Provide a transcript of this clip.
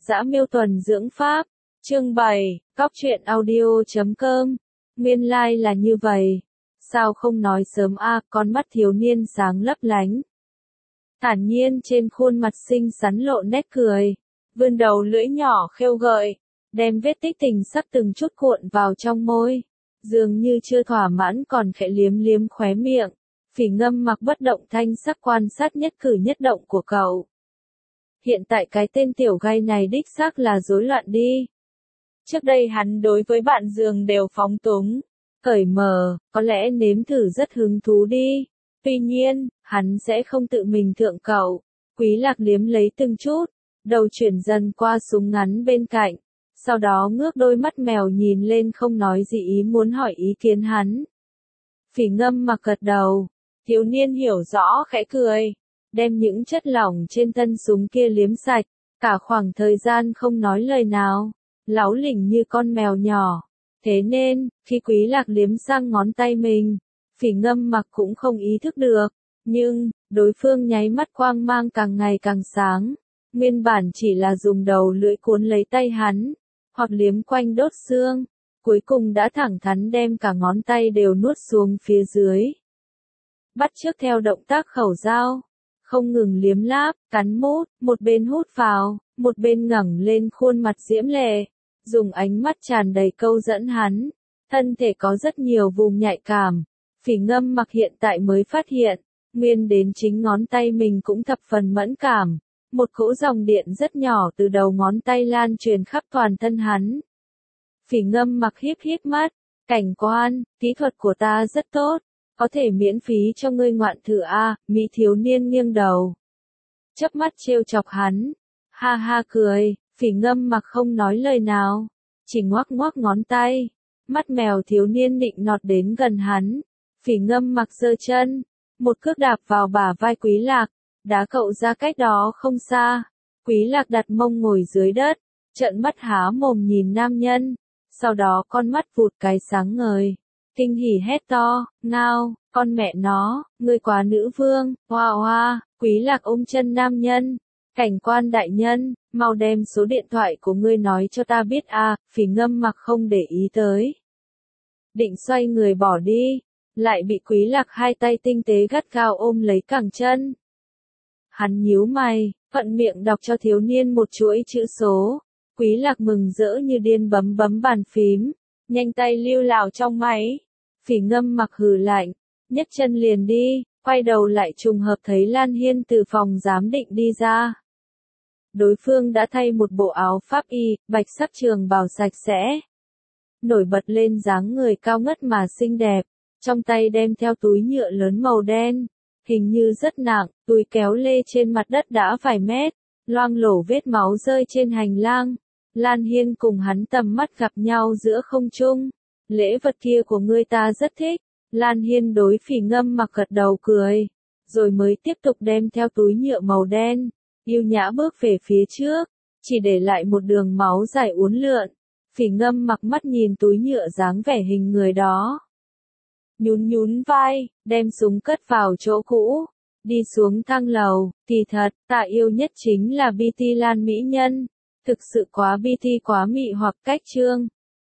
Dã Miêu Tuần Dưỡng Pháp, chương 7, Cóc truyện audio.com. Nguyên lai là như vậy. Sao không nói sớm a? Con mắt thiếu niên sáng lấp lánh. Thản nhiên trên khuôn mặt xinh xắn lộ nét cười, vươn đầu lưỡi nhỏ khêu gợi, đem vết tích tình sắc từng chút cuộn vào trong môi, dường như chưa thỏa mãn còn khẽ liếm liếm khóe miệng. Phỉ Ngâm Mặc bất động thanh sắc quan sát nhất cử nhất động của cậu. Hiện tại cái tên tiểu gay này đích xác là rối loạn đi. Trước đây hắn đối với bạn giường đều phóng túng, cởi mở, có lẽ nếm thử rất hứng thú đi. Tuy nhiên, hắn sẽ không tự mình thượng cậu. Quý Lạc liếm lấy từng chút, đầu chuyển dần qua súng ngắn bên cạnh, sau đó ngước đôi mắt mèo nhìn lên không nói gì ý muốn hỏi ý kiến hắn. Phỉ Ngâm Mặc gật đầu, thiếu niên hiểu rõ khẽ cười, đem những chất lỏng trên thân súng kia liếm sạch, cả khoảng thời gian không nói lời nào, láu lỉnh như con mèo nhỏ. Thế nên, khi Quý Lạc liếm sang ngón tay mình, Phỉ Ngâm Mặc cũng không ý thức được, nhưng, đối phương nháy mắt quang mang càng ngày càng sáng, nguyên bản chỉ là dùng đầu lưỡi cuốn lấy tay hắn, hoặc liếm quanh đốt xương, cuối cùng đã thẳng thắn đem cả ngón tay đều nuốt xuống phía dưới. Bắt chước theo động tác khẩu dao, không ngừng liếm láp, cắn mút, một bên hút vào, một bên ngẩng lên khuôn mặt diễm lệ, dùng ánh mắt tràn đầy câu dẫn hắn. Thân thể có rất nhiều vùng nhạy cảm, Phỉ Ngâm Mặc hiện tại mới phát hiện, nguyên đến chính ngón tay mình cũng thập phần mẫn cảm. Một cỗ dòng điện rất nhỏ từ đầu ngón tay lan truyền khắp toàn thân hắn. Phỉ Ngâm Mặc híp híp mắt, cảnh quan, kỹ thuật của ta rất tốt, có thể miễn phí cho ngươi ngoạn thử a. Mỹ thiếu niên nghiêng đầu, chớp mắt trêu chọc hắn, ha ha cười. Phỉ Ngâm Mặc không nói lời nào, chỉ ngoắc ngoắc ngón tay. Mắt mèo thiếu niên định nọt đến gần hắn, Phỉ Ngâm Mặc giơ chân, một cước đạp vào bả vai Quý Lạc, đá cậu ra cách đó không xa. Quý Lạc đặt mông ngồi dưới đất, trợn mắt há mồm nhìn nam nhân, sau đó con mắt vụt cái sáng ngời, kinh hỉ hét to, ngao, con mẹ nó, ngươi quá nữ vương, hoa hoa. Quý Lạc ôm chân nam nhân, cảnh quan đại nhân, mau đem số điện thoại của ngươi nói cho ta biết a. Phỉ Ngâm Mặc không để ý tới, định xoay người bỏ đi, lại bị Quý Lạc hai tay tinh tế gắt gao ôm lấy cẳng chân. Hắn nhíu mày, thuận miệng đọc cho thiếu niên một chuỗi chữ số. Quý Lạc mừng rỡ như điên bấm bấm bàn phím, nhanh tay lưu lào trong máy. Phỉ Ngâm Mặc hừ lạnh, nhấc chân liền đi, quay đầu lại trùng hợp thấy Lan Hiên từ phòng giám định đi ra. Đối phương đã thay một bộ áo pháp y, bạch sắc trường bào sạch sẽ, nổi bật lên dáng người cao ngất mà xinh đẹp, trong tay đem theo túi nhựa lớn màu đen, hình như rất nặng, túi kéo lê trên mặt đất đã vài mét, loang lổ vết máu rơi trên hành lang. Lan Hiên cùng hắn tầm mắt gặp nhau giữa không trung. Lễ vật kia của ngươi ta rất thích. Lan Hiên đối Phỉ Ngâm Mặc gật đầu cười, rồi mới tiếp tục đem theo túi nhựa màu đen, yêu nhã bước về phía trước, chỉ để lại một đường máu dài uốn lượn. Phỉ Ngâm Mặc mắt nhìn túi nhựa dáng vẻ hình người đó, nhún nhún vai, đem súng cất vào chỗ cũ, đi xuống thang lầu. Kỳ thật, ta yêu nhất chính là BT Lan mỹ nhân, thực sự quá BT quá mị hoặc cách trương.